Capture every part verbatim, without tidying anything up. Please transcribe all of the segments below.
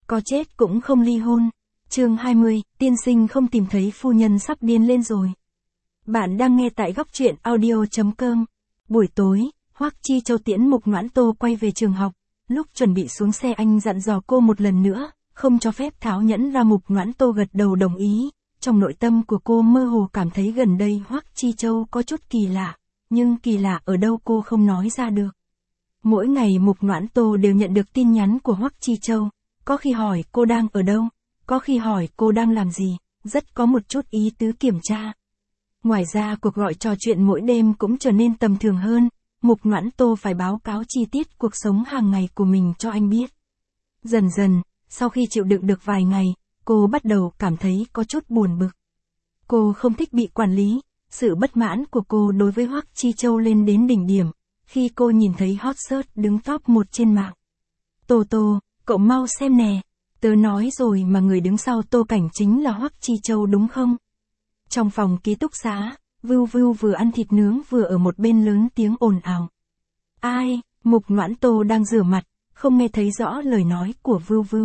có chết cũng không ly hôn. Chương hai mươi, tiên sinh không tìm thấy phu nhân sắp điên lên rồi. Bạn đang nghe tại góc truyện audio chấm com. Buổi tối, Hoắc Chi Châu tiễn Mục Noãn Tô quay về trường học. Lúc chuẩn bị xuống xe anh dặn dò cô một lần nữa, không cho phép tháo nhẫn ra. Mục Noãn Tô gật đầu đồng ý. Trong nội tâm của cô mơ hồ cảm thấy gần đây Hoắc Chi Châu có chút kỳ lạ, nhưng kỳ lạ ở đâu cô không nói ra được. Mỗi ngày Mục Noãn Tô đều nhận được tin nhắn của Hoắc Chi Châu, có khi hỏi cô đang ở đâu, có khi hỏi cô đang làm gì, rất có một chút ý tứ kiểm tra. Ngoài ra cuộc gọi trò chuyện mỗi đêm cũng trở nên tầm thường hơn, Mục Noãn Tô phải báo cáo chi tiết cuộc sống hàng ngày của mình cho anh biết. Dần dần, sau khi chịu đựng được vài ngày, cô bắt đầu cảm thấy có chút buồn bực. Cô không thích bị quản lý, sự bất mãn của cô đối với Hoắc Chi Châu lên đến đỉnh điểm, khi cô nhìn thấy hot search đứng top một trên mạng. Tô Tô, cậu mau xem nè, tớ nói rồi mà người đứng sau Tô Cảnh chính là Hoắc Chi Châu đúng không? Trong phòng ký túc xá, Vưu Vưu vừa ăn thịt nướng vừa ở một bên lớn tiếng ồn ào. Ai, Mục Noãn Tô đang rửa mặt, không nghe thấy rõ lời nói của Vưu Vưu.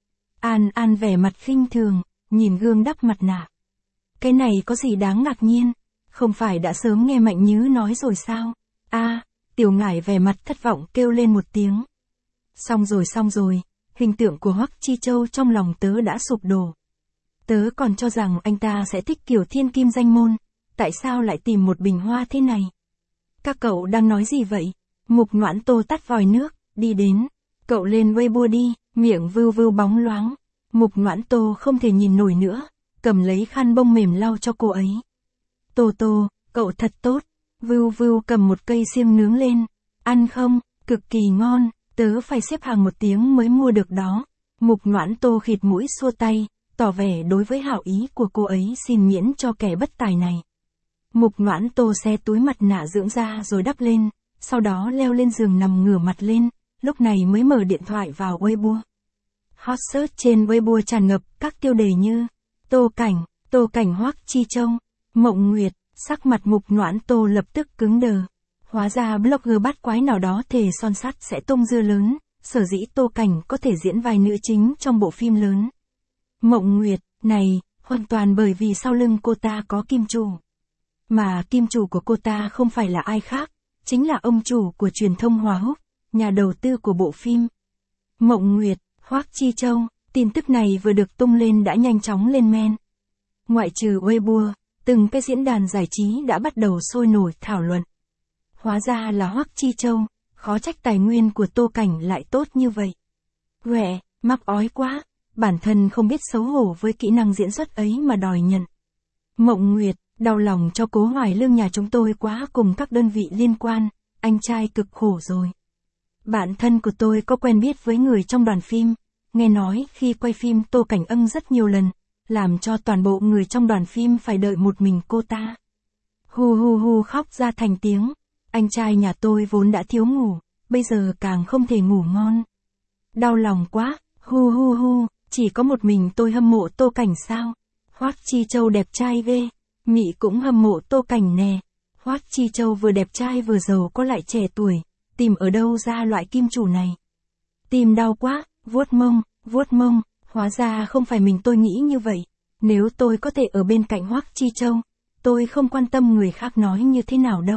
An An vẻ mặt khinh thường, nhìn gương đắp mặt nạ. Cái này có gì đáng ngạc nhiên, không phải đã sớm nghe Mạnh Nhứ nói rồi sao? A, à, Tiểu Ngải vẻ mặt thất vọng kêu lên một tiếng. Xong rồi xong rồi, hình tượng của Hoắc Chi Châu trong lòng tớ đã sụp đổ. Tớ còn cho rằng anh ta sẽ thích kiểu thiên kim danh môn, tại sao lại tìm một bình hoa thế này? Các cậu đang nói gì vậy? Mục Noãn Tô tắt vòi nước, đi đến. Cậu lên Weibo đi, miệng Vưu Vưu bóng loáng. Mục Noãn Tô không thể nhìn nổi nữa, cầm lấy khăn bông mềm lau cho cô ấy. Tô Tô, cậu thật tốt. Vưu Vưu cầm một cây xiêm nướng lên. Ăn không? Cực kỳ ngon, tớ phải xếp hàng một tiếng mới mua được đó. Mục Noãn Tô khịt mũi xua tay, tỏ vẻ đối với hảo ý của cô ấy xin miễn cho kẻ bất tài này. Mục Noãn Tô xé túi mặt nạ dưỡng da rồi đắp lên, sau đó leo lên giường nằm ngửa mặt lên, lúc này mới mở điện thoại vào Weibo. Hot search trên Weibo tràn ngập các tiêu đề như Tô Cảnh, Tô Cảnh Hoắc Chi Châu, Mộng Nguyệt. Sắc mặt Mục Noãn Tô lập tức cứng đờ. Hóa ra blogger bát quái nào đó thề son sắt sẽ tung dưa lớn, sở dĩ Tô Cảnh có thể diễn vai nữ chính trong bộ phim lớn. Mộng Nguyệt, này, hoàn toàn bởi vì sau lưng cô ta có kim chủ. Mà kim chủ của cô ta không phải là ai khác, chính là ông chủ của truyền thông Hòa Húc, nhà đầu tư của bộ phim. Mộng Nguyệt, Hoắc Chi Châu, tin tức này vừa được tung lên đã nhanh chóng lên men. Ngoại trừ Weibo, từng cái diễn đàn giải trí đã bắt đầu sôi nổi thảo luận. Hóa ra là Hoắc Chi Châu, khó trách tài nguyên của Tô Cảnh lại tốt như vậy. Quẹ, mắc ói quá, bản thân không biết xấu hổ với kỹ năng diễn xuất ấy mà đòi nhận. Mộng Nguyệt, đau lòng cho Cố Hoài Lương nhà chúng tôi quá cùng các đơn vị liên quan, anh trai cực khổ rồi. Bạn thân của tôi có quen biết với người trong đoàn phim, nghe nói khi quay phim Tô Cảnh ân rất nhiều lần, làm cho toàn bộ người trong đoàn phim phải đợi một mình cô ta. Hu hu hu khóc ra thành tiếng, anh trai nhà tôi vốn đã thiếu ngủ, bây giờ càng không thể ngủ ngon. Đau lòng quá, hu hu hu, chỉ có một mình tôi hâm mộ Tô Cảnh sao? Hoắc Chi Châu đẹp trai ghê, Mị cũng hâm mộ Tô Cảnh nè. Hoắc Chi Châu vừa đẹp trai vừa giàu có lại trẻ tuổi, tìm ở đâu ra loại kim chủ này? Tìm đau quá, vuốt mông, vuốt mông. Hóa ra không phải mình tôi nghĩ như vậy, nếu tôi có thể ở bên cạnh Hoắc Chi Châu, tôi không quan tâm người khác nói như thế nào đâu.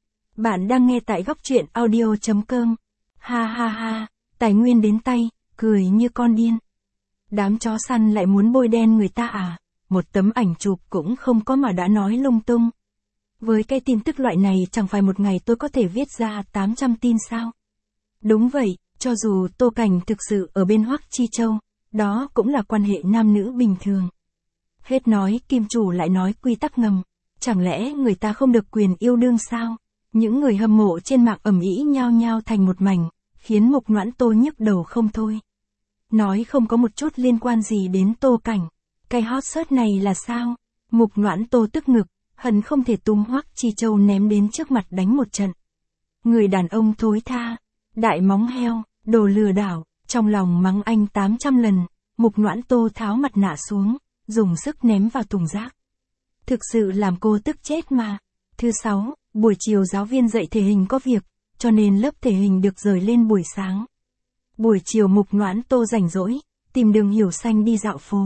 Bạn đang nghe tại góc truyện audio chấm com. Ha ha ha, tài nguyên đến tay, cười như con điên. Đám chó săn lại muốn bôi đen người ta à, một tấm ảnh chụp cũng không có mà đã nói lung tung. Với cái tin tức loại này chẳng phải một ngày tôi có thể viết ra tám trăm tin sao? Đúng vậy, cho dù Tô Cảnh thực sự ở bên Hoắc Chi Châu, đó cũng là quan hệ nam nữ bình thường. Hết nói kim chủ lại nói quy tắc ngầm, chẳng lẽ người ta không được quyền yêu đương sao? Những người hâm mộ trên mạng ầm ĩ nhao nhao thành một mảnh, khiến Mục Noãn Tô nhức đầu không thôi. Nói không có một chút liên quan gì đến Tô Cảnh, cái hot search này là sao? Mục Noãn Tô tức ngực, hận không thể túm Hoắc Chi Châu ném đến trước mặt đánh một trận. Người đàn ông thối tha, đại móng heo, đồ lừa đảo. Trong lòng mắng anh tám trăm lần, Mục Noãn Tô tháo mặt nạ xuống, dùng sức ném vào thùng rác. Thực sự làm cô tức chết mà. Thứ sáu, buổi chiều giáo viên dạy thể hình có việc, cho nên lớp thể hình được rời lên buổi sáng. Buổi chiều Mục Noãn Tô rảnh rỗi, tìm Đường Hiểu Xanh đi dạo phố.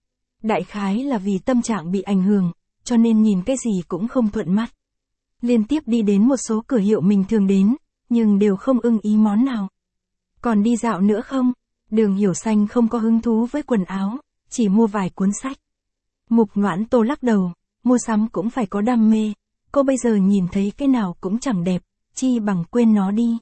Đại khái là vì tâm trạng bị ảnh hưởng, cho nên nhìn cái gì cũng không thuận mắt. Liên tiếp đi đến một số cửa hiệu mình thường đến, nhưng đều không ưng ý món nào. Còn đi dạo nữa không? Đường Hiểu Xanh không có hứng thú với quần áo, chỉ mua vài cuốn sách. Mục Noãn Tô lắc đầu, mua sắm cũng phải có đam mê, cô bây giờ nhìn thấy cái nào cũng chẳng đẹp, chi bằng quên nó đi.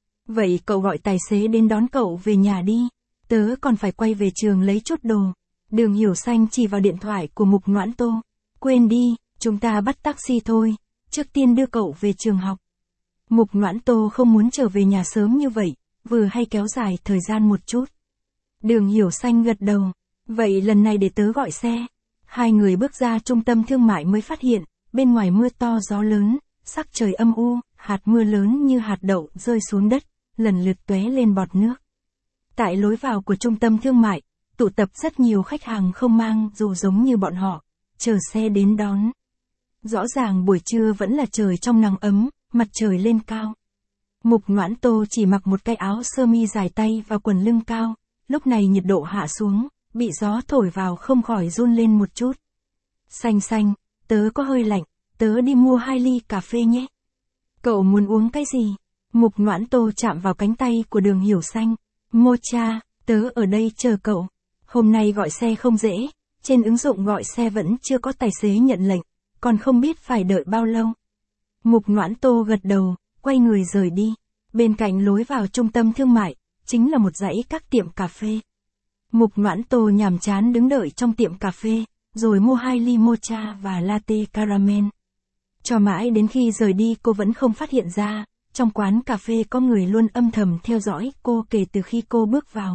Vậy cậu gọi tài xế đến đón cậu về nhà đi, tớ còn phải quay về trường lấy chút đồ. Đường Hiểu Xanh chỉ vào điện thoại của Mục Noãn Tô, quên đi, chúng ta bắt taxi thôi, trước tiên đưa cậu về trường học. Mục Noãn Tô không muốn trở về nhà sớm như vậy, vừa hay kéo dài thời gian một chút. Đường Hiểu Xanh gật đầu, vậy lần này để tớ gọi xe. Hai người bước ra trung tâm thương mại mới phát hiện, bên ngoài mưa to gió lớn, sắc trời âm u, hạt mưa lớn như hạt đậu rơi xuống đất, lần lượt tóe lên bọt nước. Tại lối vào của trung tâm thương mại, tụ tập rất nhiều khách hàng không mang dù giống như bọn họ, chờ xe đến đón. Rõ ràng buổi trưa vẫn là trời trong nắng ấm, mặt trời lên cao. Mục Noãn Tô chỉ mặc một cái áo sơ mi dài tay và quần lưng cao, lúc này nhiệt độ hạ xuống, bị gió thổi vào không khỏi run lên một chút. Xanh xanh, tớ có hơi lạnh, tớ đi mua hai ly cà phê nhé. Cậu muốn uống cái gì? Mục Noãn Tô chạm vào cánh tay của Đường Hiểu Xanh. Mocha, tớ ở đây chờ cậu. Hôm nay gọi xe không dễ, trên ứng dụng gọi xe vẫn chưa có tài xế nhận lệnh, còn không biết phải đợi bao lâu. Mục Noãn Tô gật đầu, quay người rời đi. Bên cạnh lối vào trung tâm thương mại, chính là một dãy các tiệm cà phê. Mục Noãn Tô nhàm chán đứng đợi trong tiệm cà phê, rồi mua hai ly mocha và latte caramel. Cho mãi đến khi rời đi cô vẫn không phát hiện ra, trong quán cà phê có người luôn âm thầm theo dõi cô kể từ khi cô bước vào.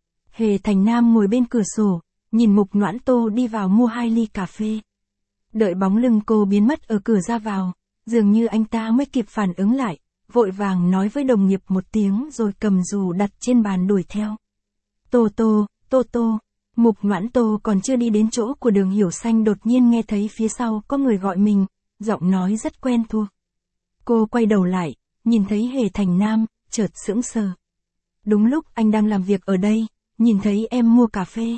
Hề Thành Nam ngồi bên cửa sổ, nhìn Mục Noãn Tô đi vào mua hai ly cà phê. Đợi bóng lưng cô biến mất ở cửa ra vào, dường như anh ta mới kịp phản ứng lại, vội vàng nói với đồng nghiệp một tiếng rồi cầm dù đặt trên bàn đuổi theo. Tô Tô, Tô Tô, Mục Noãn Tô còn chưa đi đến chỗ của Đường Hiểu Xanh đột nhiên nghe thấy phía sau có người gọi mình, giọng nói rất quen thuộc. Cô quay đầu lại, nhìn thấy Hề Thành Nam, chợt sững sờ. Đúng lúc anh đang làm việc ở đây, nhìn thấy em mua cà phê.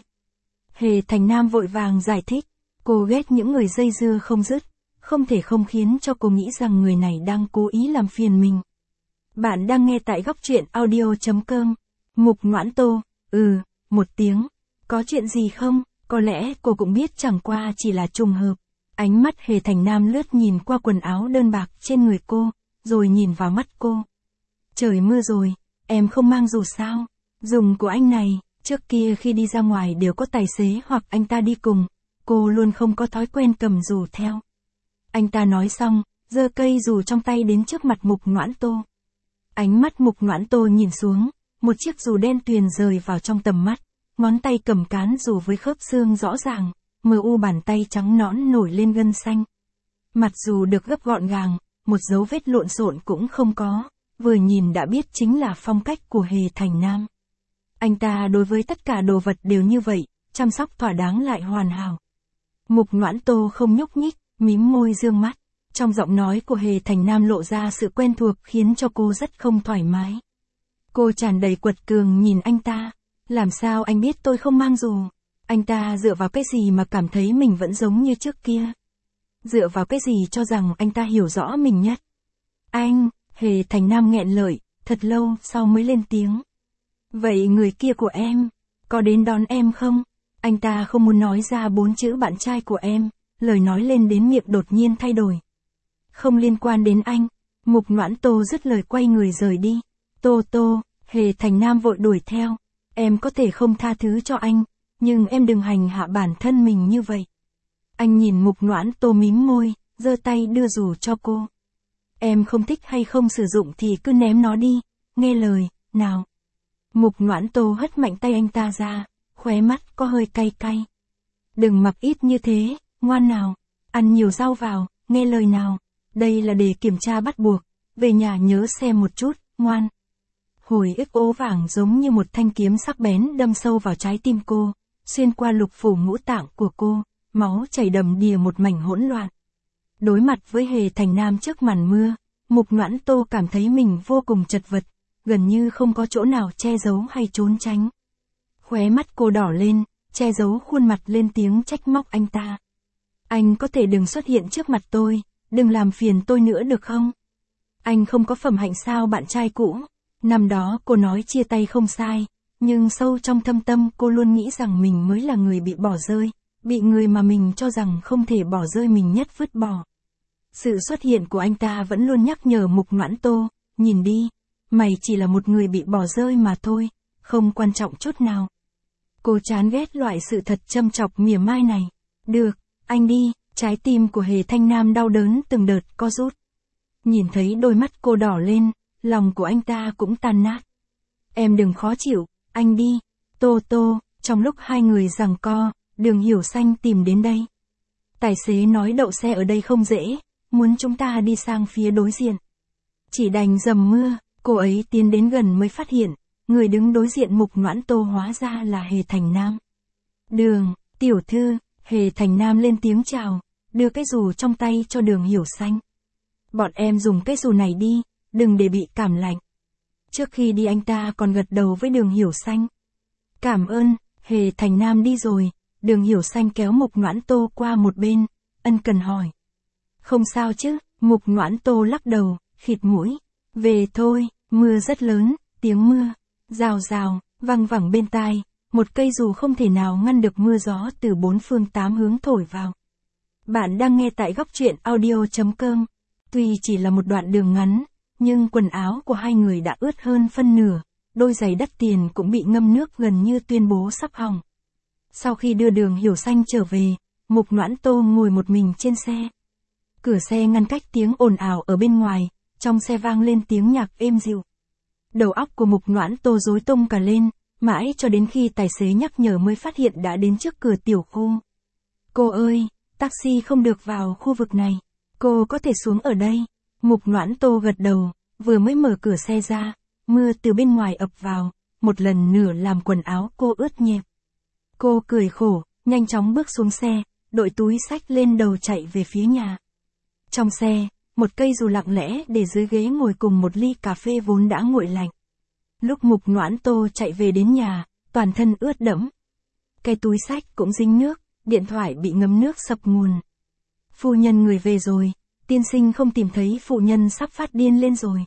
Hề Thành Nam vội vàng giải thích, cô ghét những người dây dưa không dứt, không thể không khiến cho cô nghĩ rằng người này đang cố ý làm phiền mình. Bạn đang nghe tại góc truyện audio chấm com. Mục Noãn Tô, ừ, một tiếng. Có chuyện gì không? Có lẽ cô cũng biết chẳng qua chỉ là trùng hợp. Ánh mắt Hề Thành Nam lướt nhìn qua quần áo đơn bạc trên người cô, rồi nhìn vào mắt cô. Trời mưa rồi, em không mang dù sao? Dùng của anh này, trước kia khi đi ra ngoài đều có tài xế hoặc anh ta đi cùng, cô luôn không có thói quen cầm dù theo. Anh ta nói xong, giơ cây dù trong tay đến trước mặt Mục Noãn Tô. Ánh mắt Mục Noãn Tô nhìn xuống, một chiếc dù đen tuyền rời vào trong tầm mắt, ngón tay cầm cán dù với khớp xương rõ ràng, mờ u bàn tay trắng nõn nổi lên gân xanh. Mặt dù được gấp gọn gàng, một dấu vết lộn xộn cũng không có, vừa nhìn đã biết chính là phong cách của Hề Thành Nam. Anh ta đối với tất cả đồ vật đều như vậy, chăm sóc thỏa đáng lại hoàn hảo. Mục Noãn Tô không nhúc nhích, mím môi dương mắt. Trong giọng nói của Hề Thành Nam lộ ra sự quen thuộc khiến cho cô rất không thoải mái. Cô tràn đầy quật cường nhìn anh ta. Làm sao anh biết tôi không mang dù? Anh ta dựa vào cái gì mà cảm thấy mình vẫn giống như trước kia? Dựa vào cái gì cho rằng anh ta hiểu rõ mình nhất? Anh, Hề Thành Nam nghẹn lời, thật lâu sau mới lên tiếng. Vậy người kia của em, có đến đón em không? Anh ta không muốn nói ra bốn chữ bạn trai của em, lời nói lên đến miệng đột nhiên thay đổi. Không liên quan đến anh. Mục Noãn Tô dứt lời quay người rời đi. Tô Tô, Hề Thành Nam vội đuổi theo. Em có thể không tha thứ cho anh, nhưng em đừng hành hạ bản thân mình như vậy. Anh nhìn Mục Noãn Tô mím môi, giơ tay đưa dù cho cô. Em không thích hay không sử dụng thì cứ ném nó đi, nghe lời, nào. Mục Noãn Tô hất mạnh tay anh ta ra, khóe mắt có hơi cay cay. Đừng mặc ít như thế, ngoan nào, ăn nhiều rau vào, nghe lời nào. Đây là đề kiểm tra bắt buộc, về nhà nhớ xem một chút, ngoan. Hồi ức ố vàng giống như một thanh kiếm sắc bén đâm sâu vào trái tim cô, xuyên qua lục phủ ngũ tạng của cô, máu chảy đầm đìa một mảnh hỗn loạn. Đối mặt với Hề Thành Nam trước màn mưa, Mục Noãn Tô cảm thấy mình vô cùng chật vật, gần như không có chỗ nào che giấu hay trốn tránh. Khóe mắt cô đỏ lên, che giấu khuôn mặt lên tiếng trách móc anh ta. Anh có thể đừng xuất hiện trước mặt tôi, đừng làm phiền tôi nữa được không? Anh không có phẩm hạnh sao bạn trai cũ? Năm đó cô nói chia tay không sai, nhưng sâu trong thâm tâm cô luôn nghĩ rằng mình mới là người bị bỏ rơi, bị người mà mình cho rằng không thể bỏ rơi mình nhất vứt bỏ. Sự xuất hiện của anh ta vẫn luôn nhắc nhở Mục Noãn Tô, nhìn đi, mày chỉ là một người bị bỏ rơi mà thôi, không quan trọng chút nào. Cô chán ghét loại sự thật châm chọc mỉa mai này. Được, anh đi, trái tim của Hề Thanh Nam đau đớn từng đợt co rút. Nhìn thấy đôi mắt cô đỏ lên, lòng của anh ta cũng tan nát. Em đừng khó chịu, anh đi. Tô Tô, trong lúc hai người giằng co, Đường Hiểu Xanh tìm đến đây. Tài xế nói đậu xe ở đây không dễ, muốn chúng ta đi sang phía đối diện. Chỉ đành dầm mưa, cô ấy tiến đến gần mới phát hiện, người đứng đối diện Mục Noãn Tô hóa ra là Hề Thành Nam. Đường, tiểu thư, Hề Thành Nam lên tiếng chào, đưa cái dù trong tay cho Đường Hiểu Xanh. Bọn em dùng cái dù này đi, đừng để bị cảm lạnh. Trước khi đi anh ta còn gật đầu với Đường Hiểu Xanh. Cảm ơn, Hề Thành Nam đi rồi, Đường Hiểu Xanh kéo Mục Noãn Tô qua một bên, ân cần hỏi. Không sao chứ, Mục Noãn Tô lắc đầu, khịt mũi. Về thôi, mưa rất lớn, tiếng mưa, rào rào, văng vẳng bên tai, một cây dù không thể nào ngăn được mưa gió từ bốn phương tám hướng thổi vào. Bạn đang nghe tại góc truyện audio.com. Tuy chỉ là một đoạn đường ngắn, nhưng quần áo của hai người đã ướt hơn phân nửa, đôi giày đắt tiền cũng bị ngâm nước gần như tuyên bố sắp hỏng. Sau khi đưa Đường Hiểu Xanh trở về, Mục Noãn Tô ngồi một mình trên xe. Cửa xe ngăn cách tiếng ồn ào ở bên ngoài, trong xe vang lên tiếng nhạc êm dịu. Đầu óc của Mục Noãn Tô rối tung cả lên, mãi cho đến khi tài xế nhắc nhở mới phát hiện đã đến trước cửa tiểu khu. Cô ơi, taxi không được vào khu vực này, cô có thể xuống ở đây. Mục Noãn Tô gật đầu, vừa mới mở cửa xe ra, mưa từ bên ngoài ập vào, một lần nữa làm quần áo cô ướt nhẹp. Cô cười khổ, nhanh chóng bước xuống xe, đội túi xách lên đầu chạy về phía nhà. Trong xe, một cây dù lặng lẽ để dưới ghế ngồi cùng một ly cà phê vốn đã nguội lạnh. Lúc Mục Noãn Tô chạy về đến nhà, toàn thân ướt đẫm. Cái túi xách cũng dính nước, điện thoại bị ngấm nước sập nguồn. Phu nhân người về rồi, tiên sinh không tìm thấy phụ nhân sắp phát điên lên rồi.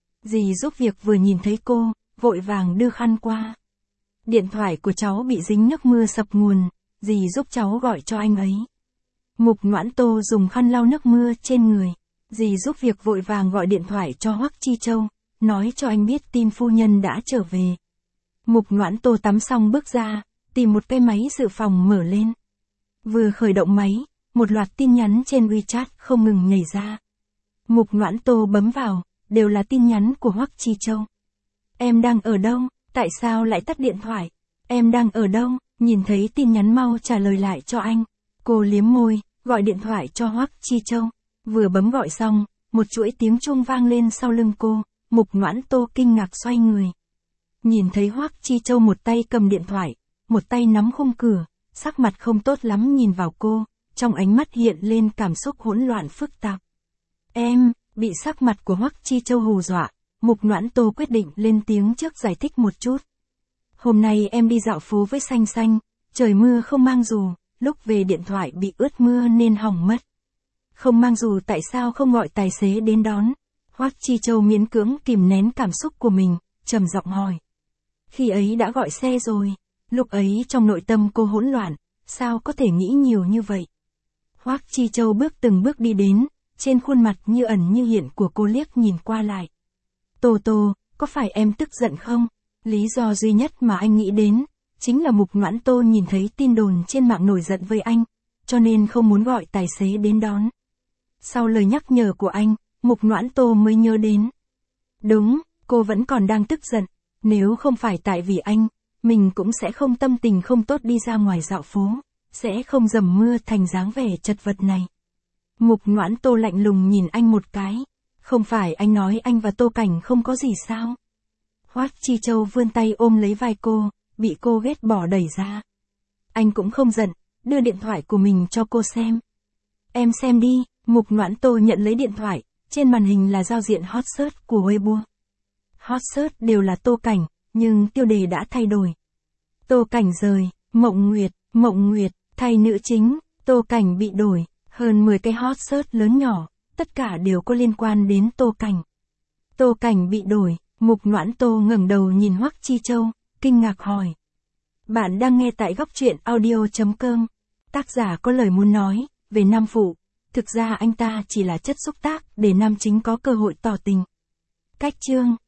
Dì giúp việc vừa nhìn thấy cô, vội vàng đưa khăn qua. Điện thoại của cháu bị dính nước mưa sập nguồn, dì giúp cháu gọi cho anh ấy. Mục Noãn Tô dùng khăn lau nước mưa trên người. Dì giúp việc vội vàng gọi điện thoại cho Hoắc Chi Châu, nói cho anh biết tin phu nhân đã trở về. Mục Noãn Tô tắm xong bước ra, tìm một cái máy dự phòng mở lên. Vừa khởi động máy, một loạt tin nhắn trên WeChat không ngừng nhảy ra. Mục Noãn Tô bấm vào, đều là tin nhắn của Hoắc Chi Châu. Em đang ở đâu? Tại sao lại tắt điện thoại? Em đang ở đâu? Nhìn thấy tin nhắn mau trả lời lại cho anh. Cô liếm môi, gọi điện thoại cho Hoắc Chi Châu. Vừa bấm gọi xong, một chuỗi tiếng chuông vang lên sau lưng cô, Mục Noãn Tô kinh ngạc xoay người. Nhìn thấy Hoắc Chi Châu một tay cầm điện thoại, một tay nắm khung cửa, sắc mặt không tốt lắm nhìn vào cô, trong ánh mắt hiện lên cảm xúc hỗn loạn phức tạp. Em, bị sắc mặt của Hoắc Chi Châu hù dọa, Mục Noãn Tô quyết định lên tiếng trước giải thích một chút. Hôm nay em đi dạo phố với Xanh Xanh, trời mưa không mang dù, lúc về điện thoại bị ướt mưa nên hỏng mất. Không mang dù tại sao không gọi tài xế đến đón? Hoắc Chi Châu miễn cưỡng kìm nén cảm xúc của mình, trầm giọng hỏi. Khi ấy đã gọi xe rồi, lúc ấy trong nội tâm cô hỗn loạn, sao có thể nghĩ nhiều như vậy? Hoắc Chi Châu bước từng bước đi đến, trên khuôn mặt như ẩn như hiện của cô liếc nhìn qua lại. Tô Tô, có phải em tức giận không? Lý do duy nhất mà anh nghĩ đến, chính là Mục Noãn Tô nhìn thấy tin đồn trên mạng nổi giận với anh, cho nên không muốn gọi tài xế đến đón. Sau lời nhắc nhở của anh, Mục Noãn Tô mới nhớ đến. Đúng, cô vẫn còn đang tức giận, nếu không phải tại vì anh, mình cũng sẽ không tâm tình không tốt đi ra ngoài dạo phố, sẽ không dầm mưa thành dáng vẻ chật vật này. Mục Noãn Tô lạnh lùng nhìn anh một cái, không phải anh nói anh và Tô Cảnh không có gì sao? Hoắc Chi Châu vươn tay ôm lấy vai cô, bị cô ghét bỏ đẩy ra. Anh cũng không giận, đưa điện thoại của mình cho cô xem. Em xem đi. Mục Noãn Tô nhận lấy điện thoại, trên màn hình là giao diện hot search của Weibo. Hot search đều là Tô Cảnh, nhưng tiêu đề đã thay đổi. Tô Cảnh rời, Mộng Nguyệt, Mộng Nguyệt, thay nữ chính, Tô Cảnh bị đổi, hơn mười cái hot search lớn nhỏ, tất cả đều có liên quan đến Tô Cảnh. Tô Cảnh bị đổi, Mục Noãn Tô ngẩng đầu nhìn Hoắc Chi Châu, kinh ngạc hỏi. Bạn đang nghe tại góc truyện audio.com. Tác giả có lời muốn nói, về nam phụ, thực ra anh ta chỉ là chất xúc tác để nam chính có cơ hội tỏ tình. Cách chương,